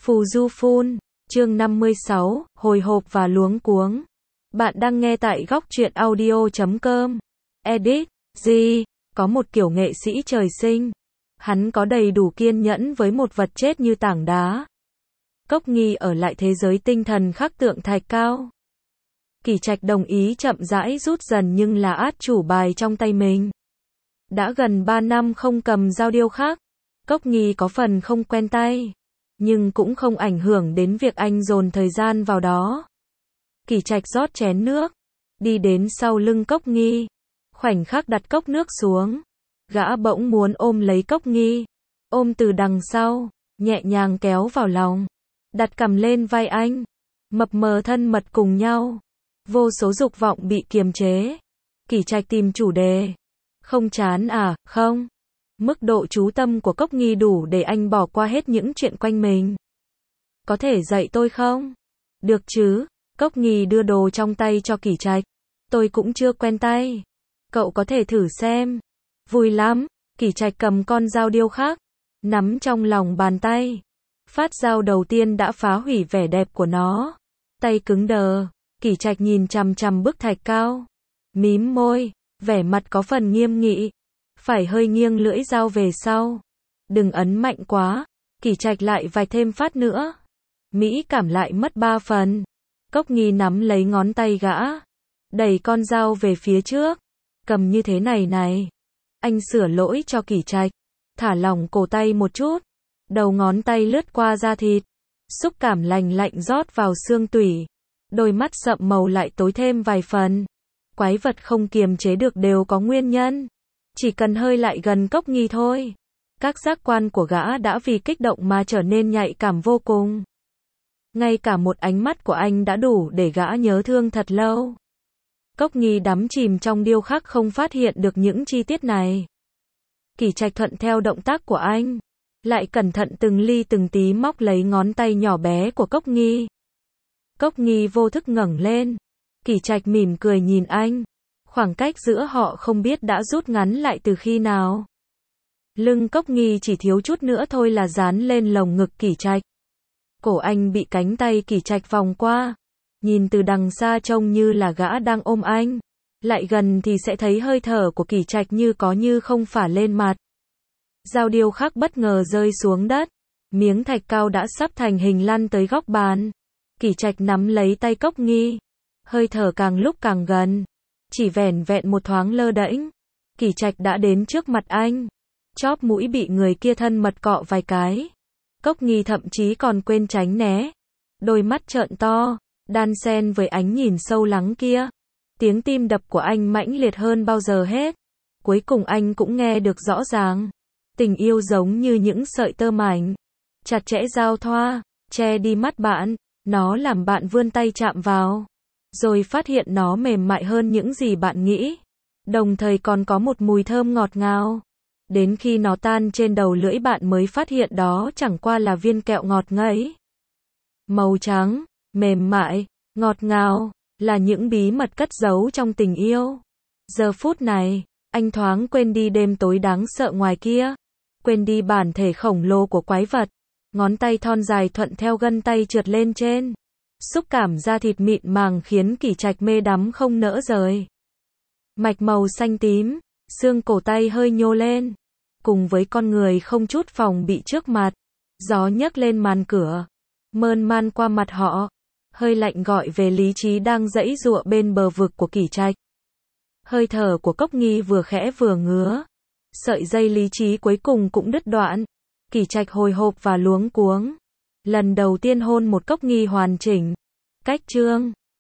Phù Du Phun, chương 56, hồi hộp và luống cuống. Bạn đang nghe tại góc truyện audio.com. Edit, G, có một kiểu nghệ sĩ trời sinh. Hắn có đầy đủ kiên nhẫn với một vật chết như tảng đá. Cốc Nghi ở lại thế giới tinh thần khắc tượng thạch cao. Kỷ Trạch đồng ý chậm rãi rút dần nhưng là át chủ bài trong tay mình. Đã gần 3 năm không cầm dao điêu khắc. Cốc Nghi có phần không quen tay. Nhưng cũng không ảnh hưởng đến việc anh dồn thời gian vào đó. Kỷ Trạch rót chén nước. Đi đến sau lưng Cốc Nghi. Khoảnh khắc đặt cốc nước xuống. Gã bỗng muốn ôm lấy Cốc Nghi. Ôm từ đằng sau. Nhẹ nhàng kéo vào lòng. Đặt cằm lên vai anh. Mập mờ thân mật cùng nhau. Vô số dục vọng bị kiềm chế. Kỷ Trạch tìm chủ đề. Không chán à, không? Mức độ chú tâm của Cốc Nghi đủ để anh bỏ qua hết những chuyện quanh mình. Có thể dạy tôi không? Được chứ? Cốc Nghi đưa đồ trong tay cho Kỷ Trạch. Tôi cũng chưa quen tay. Cậu có thể thử xem. Vui lắm. Kỷ Trạch cầm con dao điêu khắc. Nắm trong lòng bàn tay. Phát dao đầu tiên đã phá hủy vẻ đẹp của nó. Tay cứng đờ. Kỷ Trạch nhìn chằm chằm bức thạch cao. Mím môi. Vẻ mặt có phần nghiêm nghị. Phải hơi nghiêng lưỡi dao về sau. Đừng ấn mạnh quá. Kỷ Trạch lại vạch thêm phát nữa. Mỹ cảm lại mất 3 phần. Cốc Nghi nắm lấy ngón tay gã. Đẩy con dao về phía trước. Cầm như thế này này. Anh sửa lỗi cho Kỷ Trạch. Thả lỏng cổ tay một chút. Đầu ngón tay lướt qua da thịt. Xúc cảm lành lạnh rót vào xương tủy. Đôi mắt sậm màu lại tối thêm vài phần. Quái vật không kiềm chế được đều có nguyên nhân. Chỉ cần hơi lại gần Cốc Nghi thôi. Các giác quan của gã đã vì kích động mà trở nên nhạy cảm vô cùng. Ngay cả một ánh mắt của anh đã đủ để gã nhớ thương thật lâu. Cốc Nghi đắm chìm trong điêu khắc không phát hiện được những chi tiết này. Kỷ Trạch thuận theo động tác của anh. Lại cẩn thận từng ly từng tí móc lấy ngón tay nhỏ bé của Cốc Nghi. Cốc Nghi vô thức ngẩng lên. Kỷ Trạch mỉm cười nhìn anh. Khoảng cách giữa họ không biết đã rút ngắn lại từ khi nào. Lưng Cốc Nghi chỉ thiếu chút nữa thôi là dán lên lồng ngực Kỷ Trạch. Cổ anh bị cánh tay Kỷ Trạch vòng qua. Nhìn từ đằng xa trông như là gã đang ôm anh. Lại gần thì sẽ thấy hơi thở của Kỷ Trạch như có như không phả lên mặt. Dao điêu khắc bất ngờ rơi xuống đất. Miếng thạch cao đã sắp thành hình lăn tới góc bàn. Kỷ Trạch nắm lấy tay Cốc Nghi. Hơi thở càng lúc càng gần. Chỉ vẻn vẹn một thoáng lơ đễnh. Kỷ Trạch đã đến trước mặt anh. Chóp mũi bị người kia thân mật cọ vài cái. Cốc Nghi thậm chí còn quên tránh né. Đôi mắt trợn to. Đan xen với ánh nhìn sâu lắng kia. Tiếng tim đập của anh mãnh liệt hơn bao giờ hết. Cuối cùng anh cũng nghe được rõ ràng. Tình yêu giống như những sợi tơ mảnh. Chặt chẽ giao thoa. Che đi mắt bạn. Nó làm bạn vươn tay chạm vào. Rồi phát hiện nó mềm mại hơn những gì bạn nghĩ. Đồng thời còn có một mùi thơm ngọt ngào. Đến khi nó tan trên đầu lưỡi bạn mới phát hiện đó chẳng qua là viên kẹo ngọt ngấy. Màu trắng, mềm mại, ngọt ngào, là những bí mật cất giấu trong tình yêu. Giờ phút này, anh thoáng quên đi đêm tối đáng sợ ngoài kia. Quên đi bản thể khổng lồ của quái vật. Ngón tay thon dài thuận theo gân tay trượt lên trên. Xúc cảm da thịt mịn màng khiến Kỷ Trạch mê đắm không nỡ rời. Mạch màu xanh tím, xương cổ tay hơi nhô lên. Cùng với con người không chút phòng bị trước mặt. Gió nhấc lên màn cửa. Mơn man qua mặt họ. Hơi lạnh gọi về lý trí đang giãy giụa bên bờ vực của Kỷ Trạch. Hơi thở của Cốc Nghi vừa khẽ vừa ngứa. Sợi dây lý trí cuối cùng cũng đứt đoạn. Kỷ Trạch hồi hộp và luống cuống. Lần đầu tiên hôn một Cốc Nghi hoàn chỉnh. Cách chương